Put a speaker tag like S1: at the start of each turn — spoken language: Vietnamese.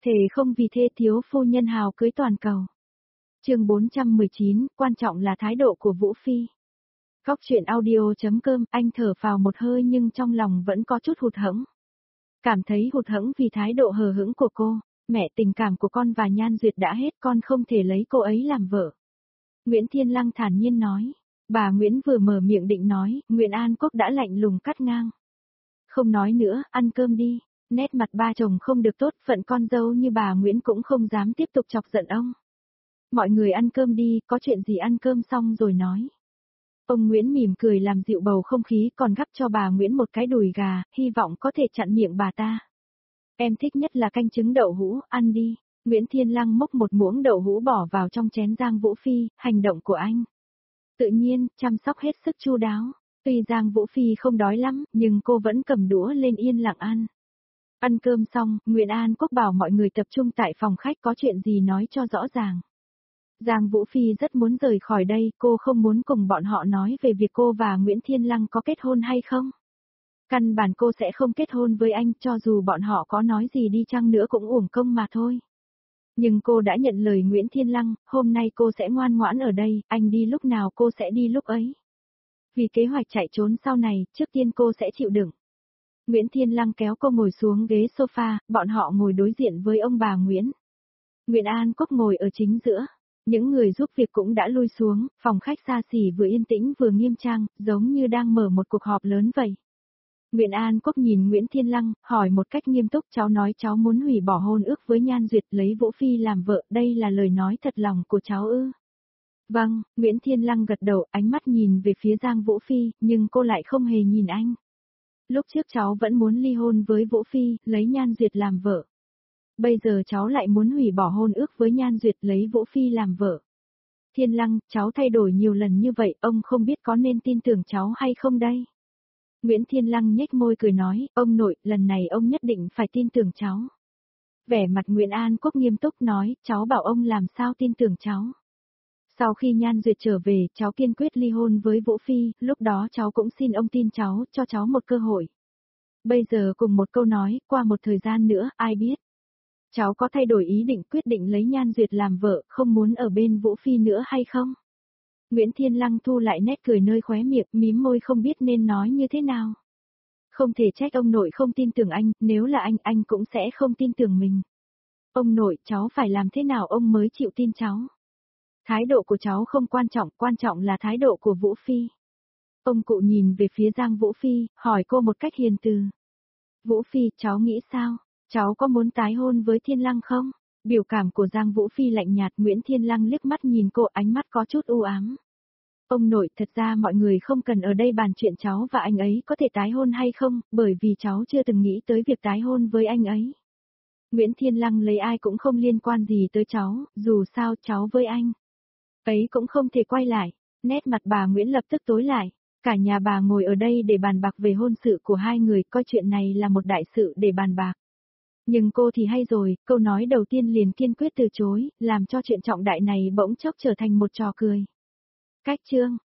S1: Thề không vì thê thiếu phu nhân hào cưới toàn cầu. Chương 419, quan trọng là thái độ của Vũ Phi. Góc truyện audio.com, anh thở phào một hơi nhưng trong lòng vẫn có chút hụt hẫng. Cảm thấy hụt hẫng vì thái độ hờ hững của cô, mẹ tình cảm của con và Nhan Duyệt đã hết, con không thể lấy cô ấy làm vợ. Nguyễn Thiên Lăng thản nhiên nói. Bà Nguyễn vừa mở miệng định nói, Nguyễn An Quốc đã lạnh lùng cắt ngang. Không nói nữa, ăn cơm đi. Nét mặt ba chồng không được tốt, phận con dâu như bà Nguyễn cũng không dám tiếp tục chọc giận ông. Mọi người ăn cơm đi, có chuyện gì ăn cơm xong rồi nói. Ông Nguyễn mỉm cười làm dịu bầu không khí, còn gắp cho bà Nguyễn một cái đùi gà, hy vọng có thể chặn miệng bà ta. Em thích nhất là canh trứng đậu hũ, ăn đi. Nguyễn Thiên Lăng múc một muỗng đậu hũ bỏ vào trong chén Giang Vũ Phi, hành động của anh tự nhiên, chăm sóc hết sức chu đáo. Tuy Giang Vũ Phi không đói lắm, nhưng cô vẫn cầm đũa lên yên lặng ăn. Ăn cơm xong, Nguyễn An Quốc bảo mọi người tập trung tại phòng khách, có chuyện gì nói cho rõ ràng. Giang Vũ Phi rất muốn rời khỏi đây, cô không muốn cùng bọn họ nói về việc cô và Nguyễn Thiên Lăng có kết hôn hay không. Căn bản cô sẽ không kết hôn với anh, cho dù bọn họ có nói gì đi chăng nữa cũng uổng công mà thôi. Nhưng cô đã nhận lời Nguyễn Thiên Lăng, hôm nay cô sẽ ngoan ngoãn ở đây, anh đi lúc nào cô sẽ đi lúc ấy. Vì kế hoạch chạy trốn sau này, trước tiên cô sẽ chịu đựng. Nguyễn Thiên Lăng kéo cô ngồi xuống ghế sofa, bọn họ ngồi đối diện với ông bà Nguyễn. Nguyễn An Quốc ngồi ở chính giữa. Những người giúp việc cũng đã lui xuống, phòng khách xa xỉ vừa yên tĩnh vừa nghiêm trang, giống như đang mở một cuộc họp lớn vậy. Nguyễn An Quốc nhìn Nguyễn Thiên Lăng, hỏi một cách nghiêm túc, cháu nói cháu muốn hủy bỏ hôn ước với Nhan Duyệt, lấy Vũ Phi làm vợ, đây là lời nói thật lòng của cháu ư? Vâng, Nguyễn Thiên Lăng gật đầu, ánh mắt nhìn về phía Giang Vũ Phi, nhưng cô lại không hề nhìn anh. Lúc trước cháu vẫn muốn ly hôn với Vũ Phi, lấy Nhan Duyệt làm vợ. Bây giờ cháu lại muốn hủy bỏ hôn ước với Nhan Duyệt, lấy Vũ Phi làm vợ. Thiên Lăng, cháu thay đổi nhiều lần như vậy, ông không biết có nên tin tưởng cháu hay không đây? Nguyễn Thiên Lăng nhếch môi cười nói, ông nội, lần này ông nhất định phải tin tưởng cháu. Vẻ mặt Nguyễn An Quốc nghiêm túc nói, cháu bảo ông làm sao tin tưởng cháu. Sau khi Nhan Duyệt trở về, cháu kiên quyết ly hôn với Vũ Phi, lúc đó cháu cũng xin ông tin cháu, cho cháu một cơ hội. Bây giờ cùng một câu nói, qua một thời gian nữa, ai biết. Cháu có thay đổi ý định quyết định lấy Nhan Duyệt làm vợ, không muốn ở bên Vũ Phi nữa hay không? Nguyễn Thiên Lăng thu lại nét cười nơi khóe miệng, mím môi không biết nên nói như thế nào. Không thể trách ông nội không tin tưởng anh, nếu là anh cũng sẽ không tin tưởng mình. Ông nội, cháu phải làm thế nào ông mới chịu tin cháu? Thái độ của cháu không quan trọng là thái độ của Vũ Phi. Ông cụ nhìn về phía Giang Vũ Phi, hỏi cô một cách hiền từ. Vũ Phi, cháu nghĩ sao? Cháu có muốn tái hôn với Thiên Lăng không? Biểu cảm của Giang Vũ Phi lạnh nhạt, Nguyễn Thiên Lăng liếc mắt nhìn cô, ánh mắt có chút u ám. Ông nội, thật ra mọi người không cần ở đây bàn chuyện cháu và anh ấy có thể tái hôn hay không, bởi vì cháu chưa từng nghĩ tới việc tái hôn với anh ấy. Nguyễn Thiên Lăng lấy ai cũng không liên quan gì tới cháu, dù sao cháu với anh ấy cũng không thể quay lại. Nét mặt bà Nguyễn lập tức tối lại. Cả nhà bà ngồi ở đây để bàn bạc về hôn sự của hai người, coi chuyện này là một đại sự để bàn bạc. Nhưng cô thì hay rồi, câu nói đầu tiên liền kiên quyết từ chối, làm cho chuyện trọng đại này bỗng chốc trở thành một trò cười. Cách chương